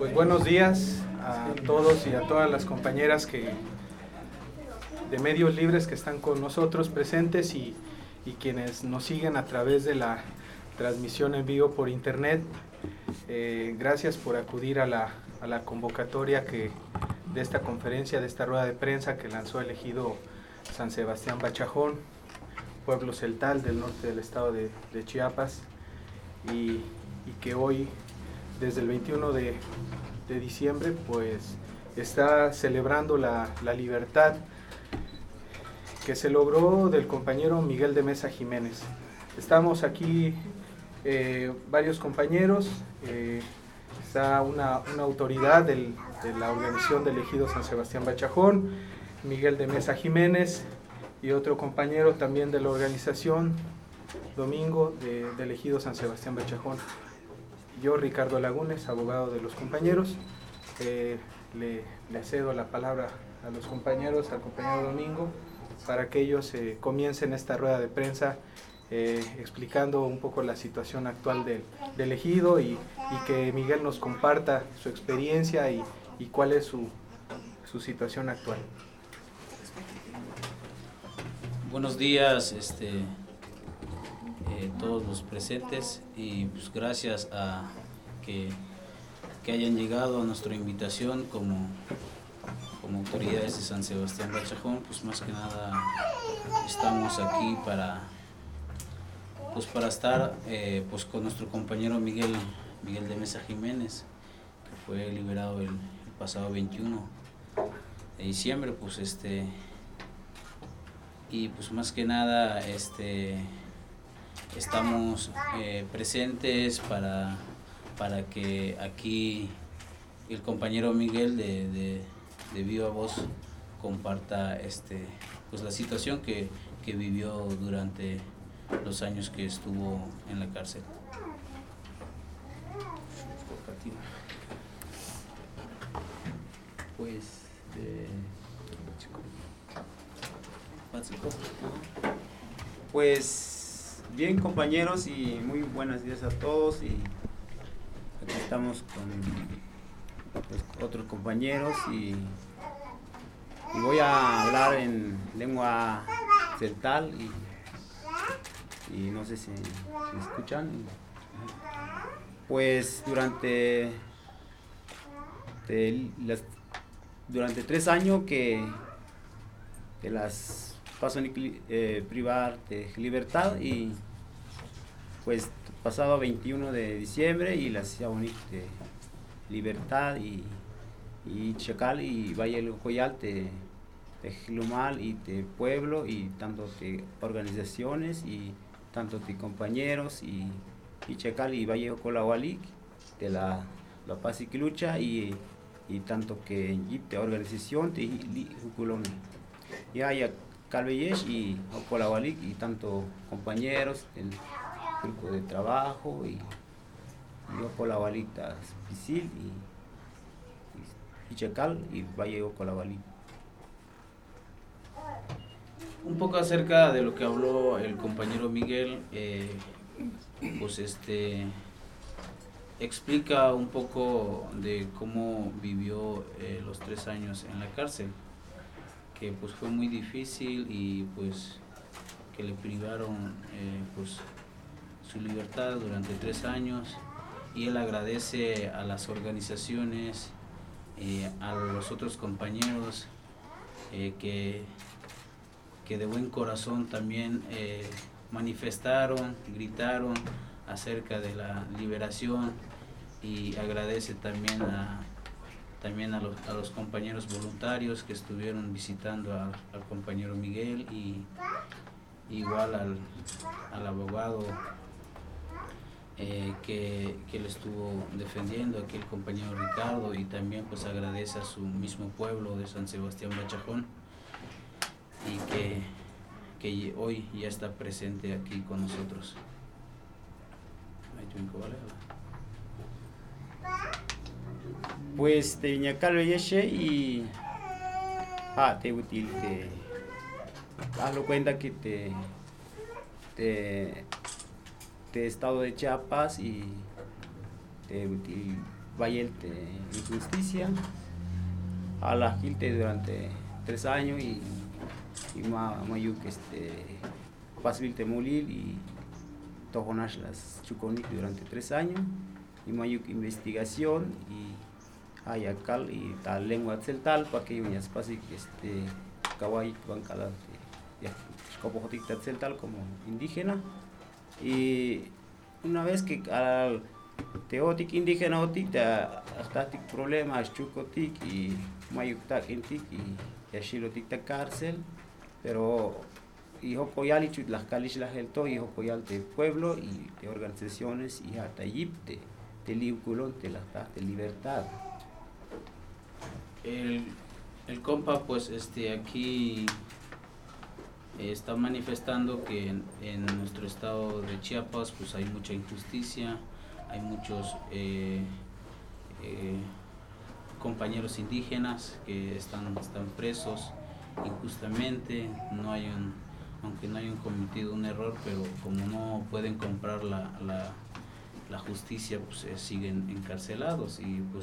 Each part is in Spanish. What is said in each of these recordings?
Pues buenos días a todos y a todas las compañeras de Medios Libres que están con nosotros presentes y quienes nos siguen a través de la transmisión en vivo por internet. Gracias por acudir a la convocatoria de esta conferencia, de esta rueda de prensa que lanzó el ejido San Sebastián Bachajón, pueblo celtal del norte del estado de Chiapas, y que hoy, desde el 21 de diciembre, pues está celebrando la libertad que se logró del compañero Miguel de Mesa Jiménez. Estamos aquí varios compañeros, está una autoridad de la organización del ejido San Sebastián Bachajón, Miguel de Mesa Jiménez, y otro compañero también de la organización, Domingo, del ejido San Sebastián Bachajón. Yo, Ricardo Lagunes, abogado de los compañeros, le cedo la palabra a los compañeros, al compañero Domingo, para que ellos comiencen esta rueda de prensa explicando un poco la situación actual del ejido y que Miguel nos comparta su experiencia y cuál es su situación actual. Buenos días todos los presentes, y pues gracias a que hayan llegado a nuestra invitación como autoridades de San Sebastián Bachajón. Pues más que nada estamos aquí para estar pues con nuestro compañero Miguel de Mesa Jiménez, que fue liberado el pasado 21 de diciembre. Y pues más que nada estamos presentes para que aquí el compañero Miguel de viva voz comparta pues la situación que vivió durante los años que estuvo en la cárcel. Pues bien, compañeros, y muy buenos días a todos. Y aquí estamos con otros compañeros y voy a hablar en lengua celtal y no sé si me escuchan. Pues durante 3 años que las paso en privar de libertad, y pues pasado 21 de diciembre y las de libertad y Chacal y Valle del Coyal de Gilumal y de pueblo, y tanto de organizaciones y tanto de compañeros y Chacal y Valle del Colahualic de la paz y lucha, y tanto que de organización de Juculón y hay Calveyesh y Colahualic, y tanto compañeros del grupo de trabajo y Colahualic Pisil y Chacal y Valle Colahualic. Un poco acerca de lo que habló el compañero Miguel, pues explica un poco de cómo vivió los 3 años en la cárcel, que pues fue muy difícil y pues que le privaron pues su libertad durante 3 años, y él agradece a las organizaciones, a los otros compañeros que de buen corazón también manifestaron, gritaron acerca de la liberación, y agradece también a los compañeros voluntarios que estuvieron visitando al compañero Miguel, y igual al abogado que le estuvo defendiendo, aquí el compañero Ricardo, y también pues agradece a su mismo pueblo de San Sebastián Bachajón, y que hoy ya está presente aquí con nosotros. Pues te Ñacal Yeshe y te útil hazlo cuenta que te estado de Chiapas y Vayelte injusticia, a la Gilte durante 3 años y Mayuk Pasvilte Molil y Tojonash las Chuconic durante 3 años y Mayuk investigación y Ayacal y tal lengua celtal para que yo ya pase Kawai Bancala Copojotic celtal como indígena. Y una vez que al teotic indígena otic hasta problemas chucotic y mayuktak intic y ashilotic ta cárcel, pero hijo coyal y las calish la gelto hijo coyal de pueblo y de organizaciones y hasta yip de liuculón de la de libertad. El compa pues aquí está manifestando que en nuestro estado de Chiapas pues hay mucha injusticia, hay muchos compañeros indígenas que están presos injustamente, aunque no hayan cometido un error, pero como no pueden comprar la justicia, pues siguen encarcelados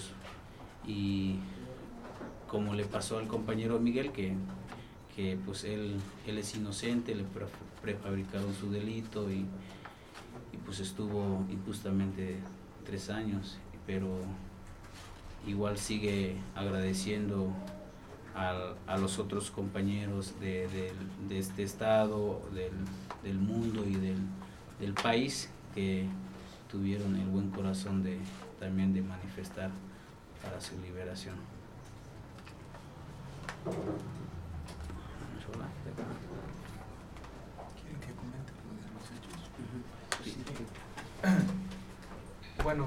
y como le pasó al compañero Miguel que pues él es inocente, le prefabricaron su delito y pues estuvo injustamente 3 años, pero igual sigue agradeciendo a los otros compañeros de este estado, del mundo y del país que tuvieron el buen corazón también de manifestar para su liberación. ¿Quieren que comente lo de los hechos? Bueno,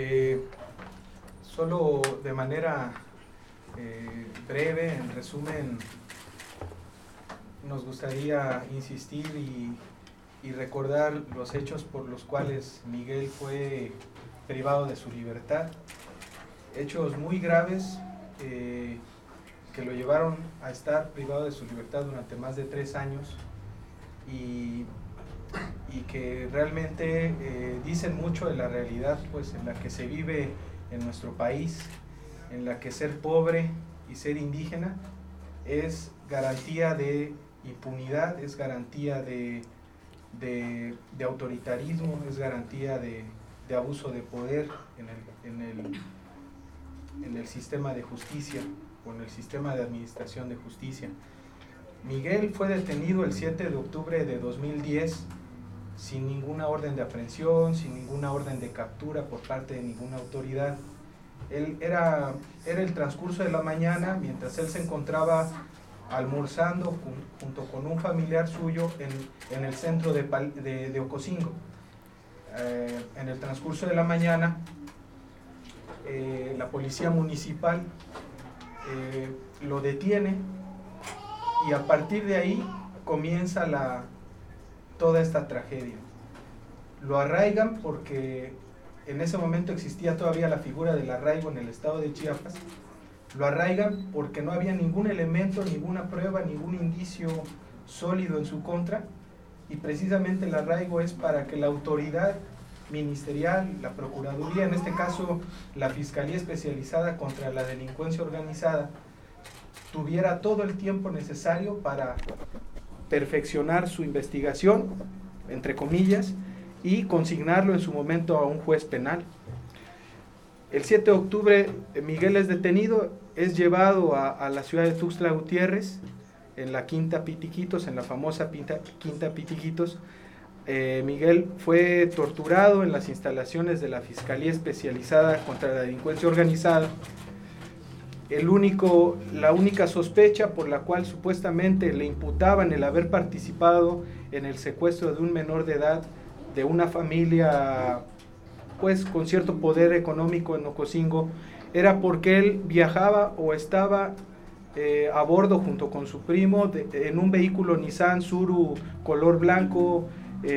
solo de manera breve, en resumen, nos gustaría insistir y recordar los hechos por los cuales Miguel fue privado de su libertad. Hechos muy graves que lo llevaron a estar privado de su libertad durante más de 3 años y que realmente dicen mucho de la realidad pues en la que se vive en nuestro país, en la que ser pobre y ser indígena es garantía de impunidad, es garantía de autoritarismo, es garantía de abuso de poder en el sistema de justicia, con el sistema de administración de justicia. Miguel fue detenido el 7 de octubre de 2010 sin ninguna orden de aprehensión, sin ninguna orden de captura por parte de ninguna autoridad. Era el transcurso de la mañana mientras él se encontraba almorzando junto con un familiar suyo en el centro de Ocosingo. En el transcurso de la mañana, la policía municipal lo detiene y a partir de ahí comienza toda esta tragedia. Lo arraigan porque en ese momento existía todavía la figura del arraigo en el estado de Chiapas. Lo arraigan porque no había ningún elemento, ninguna prueba, ningún indicio sólido en su contra, y precisamente el arraigo es para que la autoridad ministerial, la Procuraduría, en este caso la Fiscalía Especializada contra la Delincuencia Organizada, tuviera todo el tiempo necesario para perfeccionar su investigación, entre comillas, y consignarlo en su momento a un juez penal. El 7 de octubre Miguel es detenido, es llevado a la ciudad de Tuxtla Gutiérrez, en la Quinta Pitiquitos, en la famosa Quinta Pitiquitos. Miguel fue torturado en las instalaciones de la Fiscalía Especializada contra la Delincuencia Organizada. La única sospecha por la cual supuestamente le imputaban el haber participado en el secuestro de un menor de edad de una familia pues con cierto poder económico en Ocosingo, era porque él viajaba o estaba a bordo junto con su primo en un vehículo Nissan Suru color blanco,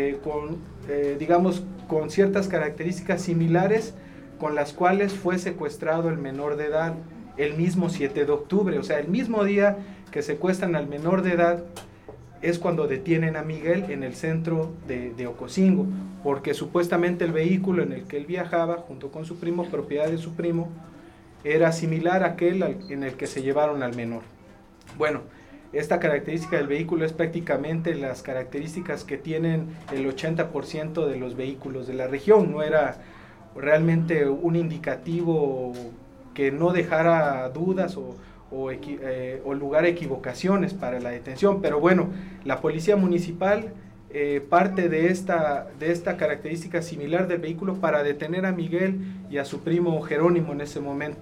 con ciertas características similares con las cuales fue secuestrado el menor de edad el mismo 7 de octubre, o sea, el mismo día que secuestran al menor de edad, es cuando detienen a Miguel en el centro de Ocosingo, porque supuestamente el vehículo en el que él viajaba junto con su primo, propiedad de su primo, era similar a aquel en el que se llevaron al menor. Bueno, esta característica del vehículo es prácticamente las características que tienen el 80% de los vehículos de la región. No era realmente un indicativo que no dejara dudas o lugar a equivocaciones para la detención, pero bueno, la policía municipal parte de esta característica similar del vehículo para detener a Miguel y a su primo Jerónimo en ese momento.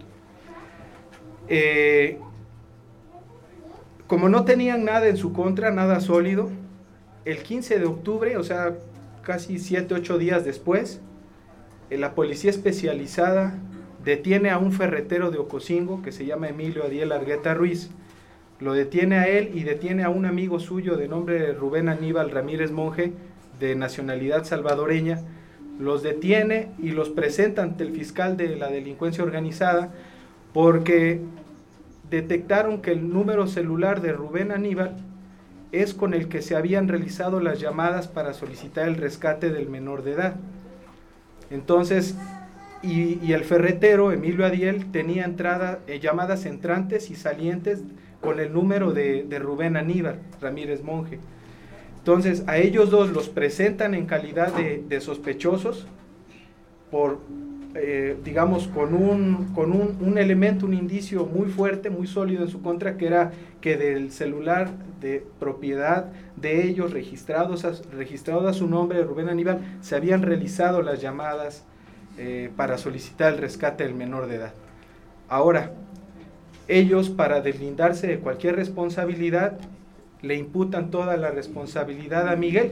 Como no tenían nada en su contra, nada sólido, el 15 de octubre, o sea, casi 7-8 días después, la policía especializada detiene a un ferretero de Ocosingo que se llama Emilio Adiel Argueta Ruiz. Lo detiene a él y detiene a un amigo suyo de nombre Rubén Aníbal Ramírez Monje, de nacionalidad salvadoreña. Los detiene y los presenta ante el fiscal de la delincuencia organizada porque detectaron que el número celular de Rubén Aníbal es con el que se habían realizado las llamadas para solicitar el rescate del menor de edad. Entonces, y el ferretero, Emilio Adiel, tenía llamadas entrantes y salientes con el número de Rubén Aníbal Ramírez Monje. Entonces, a ellos dos los presentan en calidad de sospechosos por, digamos, con un elemento, un indicio muy fuerte, muy sólido en su contra, que era que del celular de propiedad de ellos, registrado a su nombre, Rubén Aníbal, se habían realizado las llamadas para solicitar el rescate del menor de edad. Ahora, ellos, para deslindarse de cualquier responsabilidad, le imputan toda la responsabilidad a Miguel,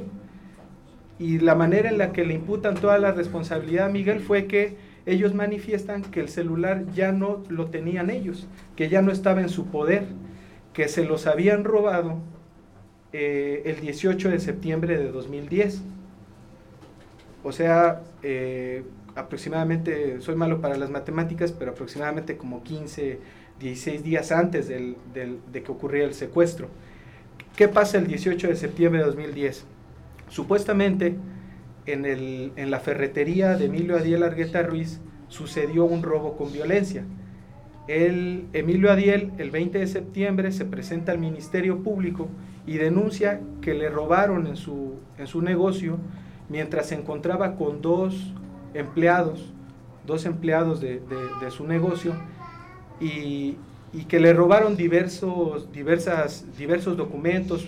y la manera en la que le imputan toda la responsabilidad a Miguel fue que ellos manifiestan que el celular ya no lo tenían ellos, que ya no estaba en su poder, que se los habían robado el 18 de septiembre de 2010. O sea, aproximadamente, soy malo para las matemáticas, pero aproximadamente como 15, 16 días antes de que ocurriera el secuestro. ¿Qué pasa el 18 de septiembre de 2010? Supuestamente en la ferretería de Emilio Adiel Argueta Ruiz sucedió un robo con violencia. Emilio Adiel, el 20 de septiembre, se presenta al Ministerio Público y denuncia que le robaron en su negocio mientras se encontraba con dos empleados de su negocio, y que le robaron diversos documentos,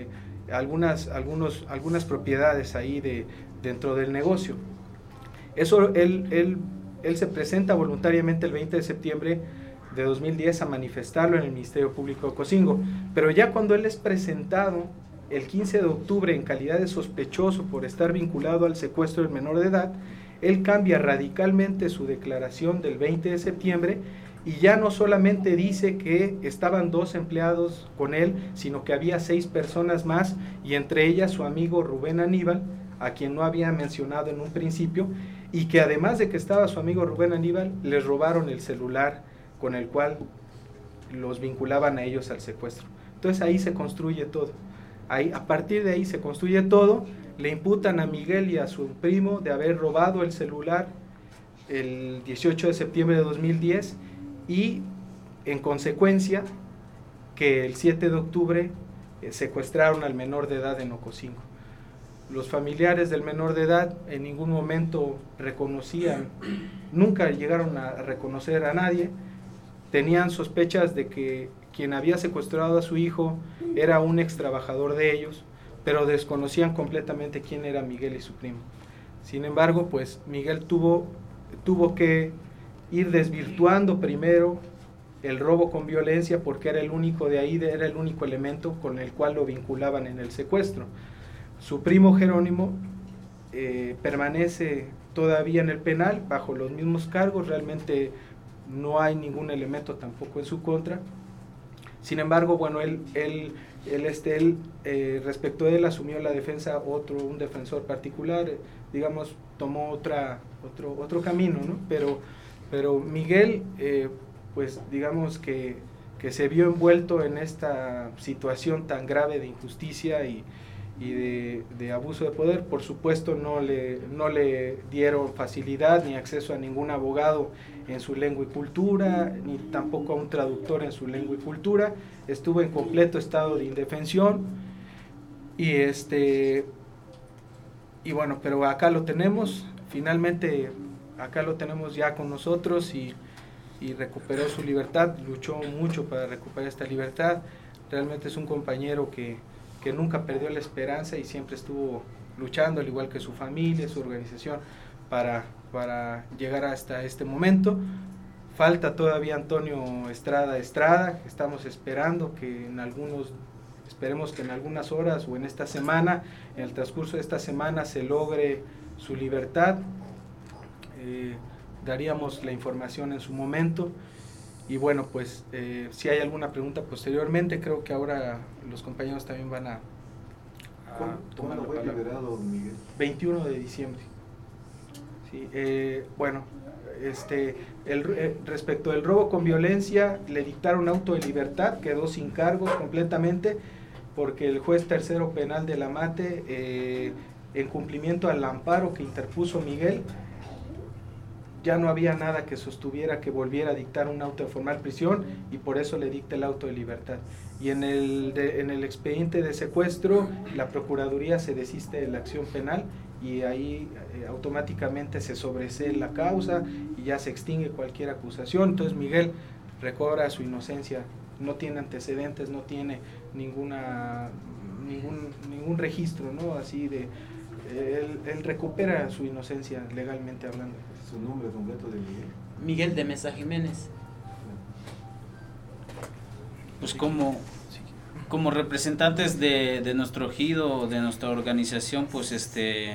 algunas propiedades ahí dentro del negocio. Eso él se presenta voluntariamente el 20 de septiembre de 2010 a manifestarlo en el Ministerio Público de Ocosingo, pero ya cuando él es presentado el 15 de octubre en calidad de sospechoso por estar vinculado al secuestro del menor de edad, él cambia radicalmente su declaración del 20 de septiembre y ya no solamente dice que estaban dos empleados con él, sino que había 6 personas más, y entre ellas su amigo Rubén Aníbal, a quien no había mencionado en un principio, y que además de que estaba su amigo Rubén Aníbal, les robaron el celular con el cual los vinculaban a ellos al secuestro. Entonces ahí se construye todo. A partir de ahí se construye todo. Le imputan a Miguel y a su primo de haber robado el celular el 18 de septiembre de 2010 y, en consecuencia, que el 7 de octubre secuestraron al menor de edad en Ocosingo. Los familiares del menor de edad en ningún momento reconocían, nunca llegaron a reconocer a nadie. Tenían sospechas de que quien había secuestrado a su hijo era un ex trabajador de ellos, pero desconocían completamente quién era Miguel y su primo. Sin embargo, pues Miguel tuvo que ir desvirtuando primero el robo con violencia, porque era el único de ahí, era el único elemento con el cual lo vinculaban en el secuestro. Su primo Jerónimo permanece todavía en el penal bajo los mismos cargos, realmente no hay ningún elemento tampoco en su contra. Sin embargo, bueno, respecto a él asumió la defensa un defensor particular, digamos, tomó otro camino, ¿no? Pero Miguel, pues digamos que se vio envuelto en esta situación tan grave de injusticia y de abuso de poder. Por supuesto no le dieron facilidad ni acceso a ningún abogado en su lengua y cultura, ni tampoco a un traductor en su lengua y cultura. Estuvo en completo estado de indefensión y bueno, pero acá lo tenemos, finalmente acá lo tenemos ya con nosotros y recuperó su libertad, luchó mucho para recuperar esta libertad. Realmente es un compañero que nunca perdió la esperanza y siempre estuvo luchando, al igual que su familia, su organización, para llegar hasta este momento. Falta todavía Antonio Estrada, estamos esperando que esperemos que en algunas horas o en esta semana, en el transcurso de esta semana, se logre su libertad. Daríamos la información en su momento. Y bueno, pues si hay alguna pregunta posteriormente, creo que ahora los compañeros también van a tomar la palabra. ¿Cuándo fue liberado, Miguel? 21 de diciembre. Sí, bueno, respecto del robo con violencia, le dictaron auto de libertad, quedó sin cargos completamente, porque el juez tercero penal de la Mate, en cumplimiento al amparo que interpuso Miguel, ya no había nada que sostuviera que volviera a dictar un auto de formal prisión y por eso le dicta el auto de libertad. Y en el expediente de secuestro, la Procuraduría se desiste de la acción penal y ahí automáticamente se sobresee la causa y ya se extingue cualquier acusación. Entonces Miguel recobra su inocencia, no tiene antecedentes, no tiene ningún registro, ¿no? Así de él recupera su inocencia legalmente hablando. ¿Su nombre completo de Miguel? Miguel de Mesa Jiménez. Pues como representantes de nuestro ejido, de nuestra organización, pues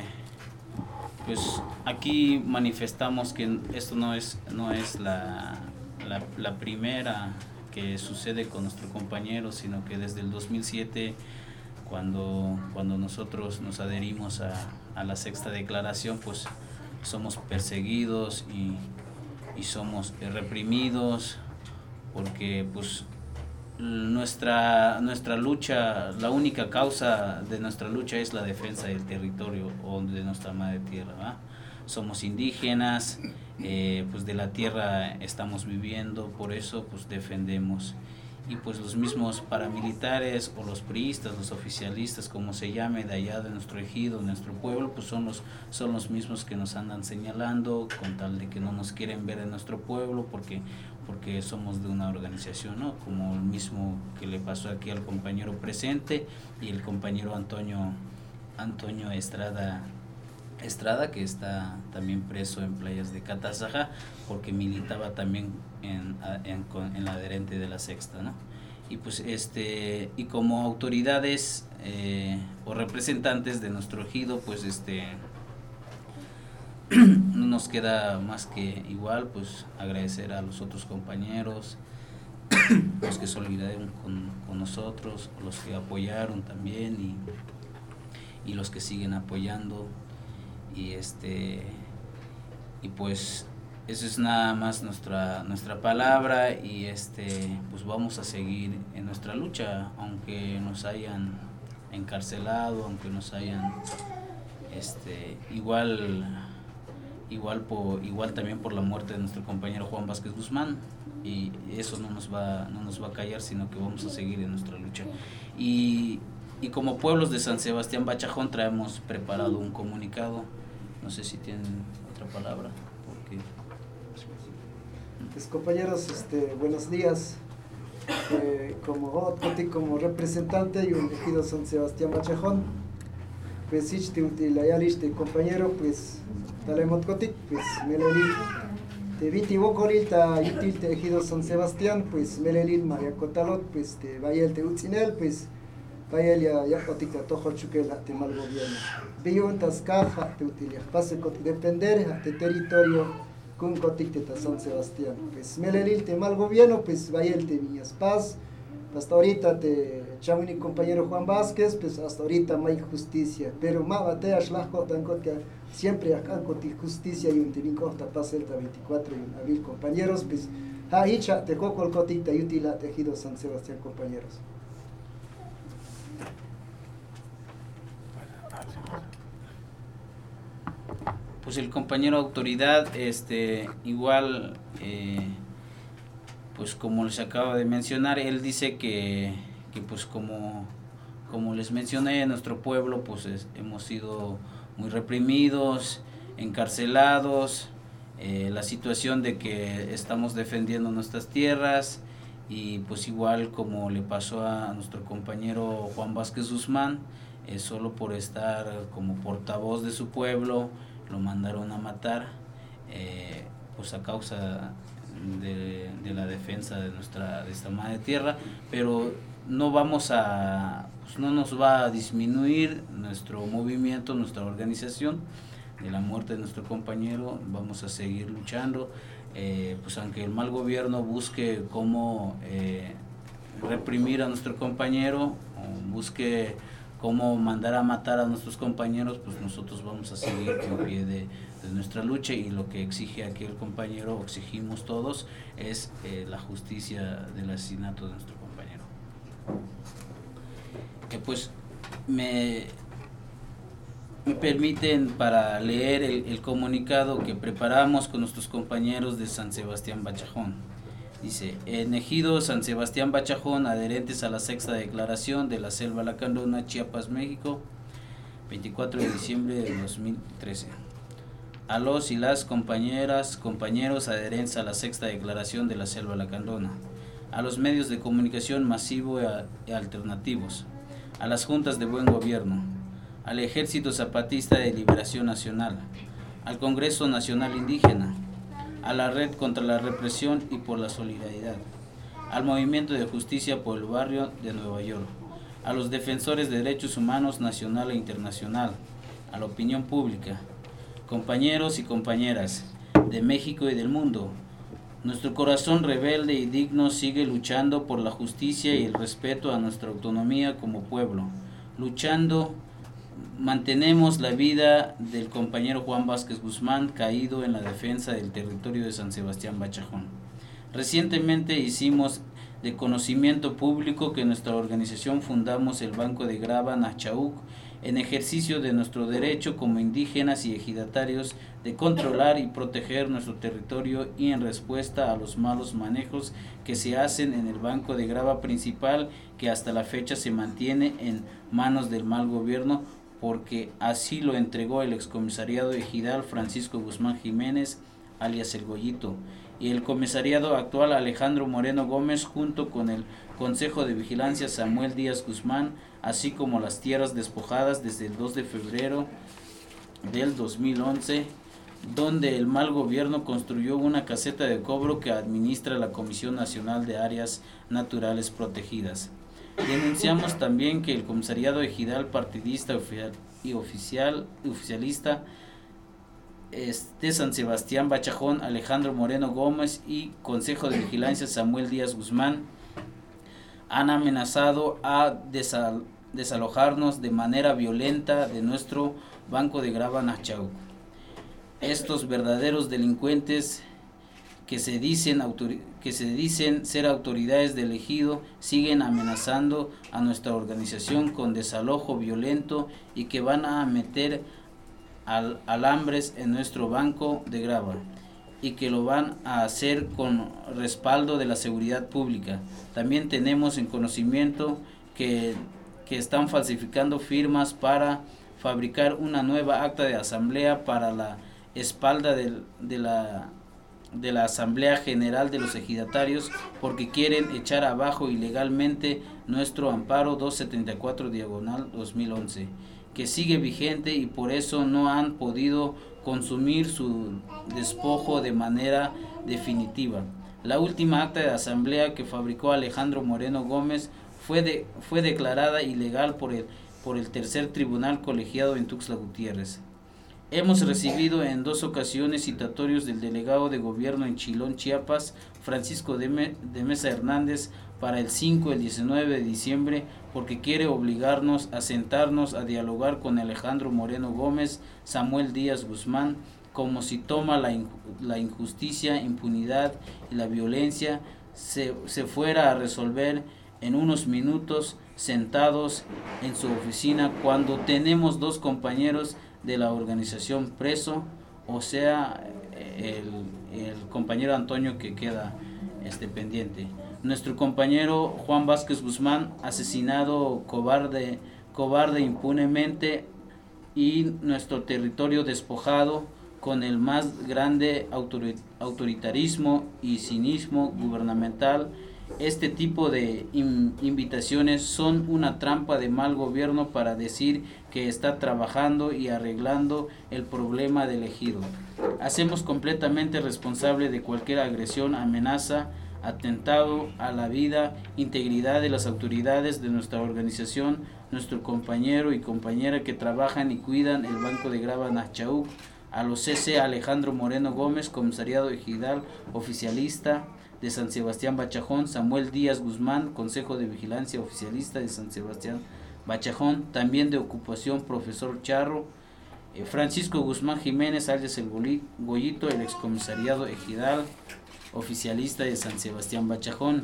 pues aquí manifestamos que esto no es la primera que sucede con nuestro compañero, sino que desde el 2007, cuando nosotros nos adherimos a la sexta declaración, pues somos perseguidos y somos reprimidos, porque pues nuestra lucha, la única causa de nuestra lucha es la defensa del territorio o de nuestra madre tierra, ¿verdad? Somos indígenas, pues de la tierra estamos viviendo, por eso pues defendemos. Y pues los mismos paramilitares o los priistas, los oficialistas, como se llame, de allá de nuestro ejido, nuestro pueblo, pues son los mismos que nos andan señalando con tal de que no nos quieren ver en nuestro pueblo porque somos de una organización, ¿no? Como el mismo que le pasó aquí al compañero presente y el compañero Antonio Estrada, que está también preso en playas de Catazajá porque militaba también en la adherente de la sexta, ¿no? Y pues y como autoridades o representantes de nuestro ejido, pues no nos queda más que igual pues agradecer a los otros compañeros, los que solidaron con nosotros, los que apoyaron también y los que siguen apoyando. Y pues eso es nada más nuestra palabra y pues vamos a seguir en nuestra lucha, aunque nos hayan encarcelado, aunque nos hayan igual también por la muerte de nuestro compañero Juan Vázquez Guzmán, y eso no nos va a callar, sino que vamos a seguir en nuestra lucha. Y como pueblos de San Sebastián Bachajón traemos preparado un comunicado. No sé si tienen otra palabra. Pues compañeros, buenos días. Como representante y un ejido San Sebastián Bachajón, pues este compañero, pues talemotcotic, pues melelil te viti bocolil ta yutil te ejido San Sebastián, pues melelil María Cotalot, pues te vayel te utzinel, pues vayel ya cotica tojo chuquel te mal gobierno. Vio en tascaja te utilia, pase con depender a te territorio con cotic te San Sebastián, pues melelil te mal gobierno, pues vayel te Villas Paz. Hasta ahorita te chamo mi compañero Juan Vázquez, pues hasta ahorita no hay justicia, pero más bateas las cotan que siempre acá con justicia y un tirinco hasta pasa el 24 y un abril, compañeros, pues Hicha, Tecocol, Cotita, Yutila, Tejido San Sebastián, compañeros. Pues el compañero autoridad, igual, pues como les acabo de mencionar, él dice que pues como les mencioné, en nuestro pueblo pues hemos sido muy reprimidos, encarcelados, la situación de que estamos defendiendo nuestras tierras, y pues igual como le pasó a nuestro compañero Juan Vázquez Guzmán, solo por estar como portavoz de su pueblo lo mandaron a matar, pues a causa de la defensa de esta madre tierra. Pero no vamos a, pues no nos va a disminuir nuestro movimiento, nuestra organización, de la muerte de nuestro compañero. Vamos a seguir luchando, pues aunque el mal gobierno busque cómo reprimir a nuestro compañero, o busque cómo mandar a matar a nuestros compañeros, pues nosotros vamos a seguir en pie de nuestra lucha, y lo que exige aquí el compañero, o exigimos todos, es la justicia del asesinato de nuestro compañero. Pues me permiten para leer el comunicado que preparamos con nuestros compañeros de San Sebastián Bachajón. Dice: en Ejido San Sebastián Bachajón, adherentes a la sexta declaración de la Selva Lacandona, Chiapas, México, 24 de diciembre de 2013. A los y las compañeros adherentes a la sexta declaración de la Selva Lacandona, a los medios de comunicación masivos y alternativos, a las juntas de buen gobierno, al Ejército Zapatista de Liberación Nacional, al Congreso Nacional Indígena, a la Red contra la Represión y por la Solidaridad, al Movimiento de Justicia por el Barrio de Nueva York, a los defensores de derechos humanos nacional e internacional, a la opinión pública, compañeros y compañeras de México y del mundo. Nuestro corazón rebelde y digno sigue luchando por la justicia y el respeto a nuestra autonomía como pueblo. Luchando, mantenemos la vida del compañero Juan Vázquez Guzmán, caído en la defensa del territorio de San Sebastián Bachajón. Recientemente hicimos de conocimiento público que nuestra organización fundamos el Banco de Grava Nachauk, en ejercicio de nuestro derecho como indígenas y ejidatarios de controlar y proteger nuestro territorio, y en respuesta a los malos manejos que se hacen en el banco de grava principal, que hasta la fecha se mantiene en manos del mal gobierno, porque así lo entregó el excomisariado ejidal Francisco Guzmán Jiménez, alias El Goyito, y el comisariado actual Alejandro Moreno Gómez, junto con el Consejo de Vigilancia Samuel Díaz Guzmán, así como las tierras despojadas desde el 2 de febrero del 2011, donde el mal gobierno construyó una caseta de cobro que administra la Comisión Nacional de Áreas Naturales Protegidas. Denunciamos también que el comisariado ejidal partidista y oficialista de San Sebastián Bachajón, Alejandro Moreno Gómez, y Consejo de Vigilancia Samuel Díaz Guzmán han amenazado a desalojarnos de manera violenta de nuestro banco de grava Nachauk. Estos verdaderos delincuentes que se dicen ser autoridades del ejido siguen amenazando a nuestra organización con desalojo violento, y que van a meter alambres en nuestro banco de grava, y que lo van a hacer con respaldo de la seguridad pública. También tenemos en conocimiento que están falsificando firmas para fabricar una nueva acta de asamblea para la espalda de la Asamblea General de los Ejidatarios, porque quieren echar abajo ilegalmente nuestro amparo 274/2011, que sigue vigente, y por eso no han podido consumir su despojo de manera definitiva. La última acta de asamblea que fabricó Alejandro Moreno Gómez fue declarada ilegal por el tercer tribunal colegiado en Tuxtla Gutiérrez. Hemos recibido en 2 ocasiones citatorios del delegado de gobierno en Chilón, Chiapas, Francisco de Mesa Hernández, para el 5 y el 19 de diciembre, porque quiere obligarnos a sentarnos a dialogar con Alejandro Moreno Gómez, Samuel Díaz Guzmán, como si toma la injusticia, impunidad y la violencia se fuera a resolver en unos minutos sentados en su oficina cuando tenemos 2 compañeros de la organización preso, o sea, el compañero Antonio que queda pendiente. Nuestro compañero Juan Vázquez Guzmán, asesinado cobarde impunemente, y nuestro territorio despojado con el más grande autoritarismo y cinismo gubernamental. Este tipo de invitaciones son una trampa de mal gobierno para decir que está trabajando y arreglando el problema del ejido. Hacemos completamente responsable de cualquier agresión, amenaza, atentado a la vida, integridad de las autoridades de nuestra organización, nuestro compañero y compañera que trabajan y cuidan el Banco de Grava Nachauc, a los CC Alejandro Moreno Gómez, Comisariado Ejidal Oficialista de San Sebastián Bachajón, Samuel Díaz Guzmán, Consejo de Vigilancia Oficialista de San Sebastián Bachajón, también de Ocupación Profesor Charro, Francisco Guzmán Jiménez, alias el Goyito, el Excomisariado Ejidal Oficialista de San Sebastián Bachajón,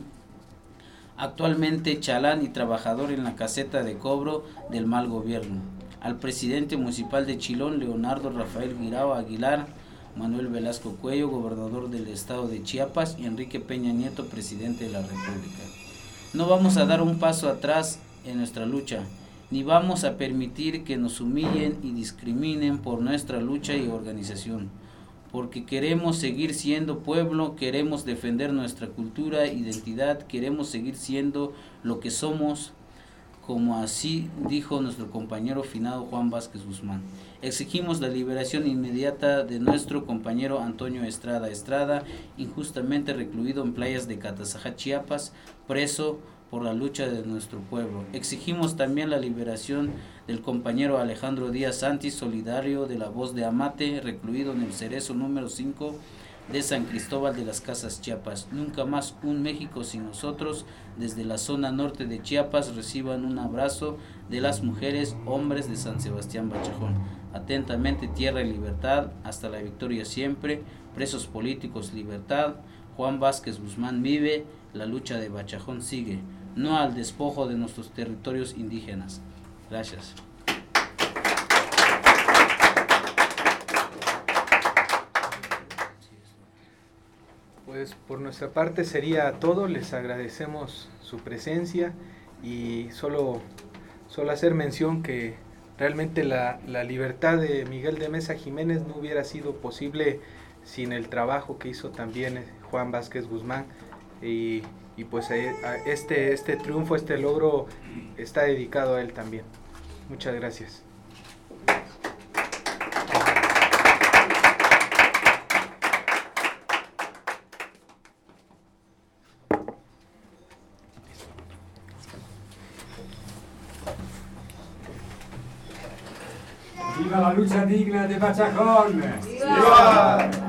actualmente chalán y trabajador en la caseta de cobro del mal gobierno. Al presidente municipal de Chilón, Leonardo Rafael Guirao Aguilar, Manuel Velasco Cuello, gobernador del estado de Chiapas, y Enrique Peña Nieto, presidente de la República. No vamos a dar un paso atrás en nuestra lucha, ni vamos a permitir que nos humillen y discriminen por nuestra lucha y organización, porque queremos seguir siendo pueblo, queremos defender nuestra cultura, identidad, queremos seguir siendo lo que somos, como así dijo nuestro compañero finado Juan Vázquez Guzmán. Exigimos la liberación inmediata de nuestro compañero Antonio Estrada, injustamente recluido en playas de Catazajá, Chiapas, preso por la lucha de nuestro pueblo. Exigimos también la liberación del compañero Alejandro Díaz Santis, solidario de la Voz de Amate, recluido en el Cerezo número 5 de San Cristóbal de las Casas, Chiapas. Nunca más un México sin nosotros. Desde la zona norte de Chiapas reciban un abrazo de las mujeres, hombres de San Sebastián Bachajón. Atentamente, tierra y libertad, hasta la victoria siempre. Presos políticos, libertad. Juan Vázquez Guzmán vive, la lucha de Bachajón sigue. No al despojo de nuestros territorios indígenas. Gracias. Pues por nuestra parte sería todo. Les agradecemos su presencia y solo hacer mención que realmente la libertad de Miguel de Mesa Jiménez no hubiera sido posible sin el trabajo que hizo también Juan Vázquez Guzmán, y pues este triunfo, este logro está dedicado a él también. Muchas gracias. ¡Viva la lucha digna de Bachajón! ¡Viva!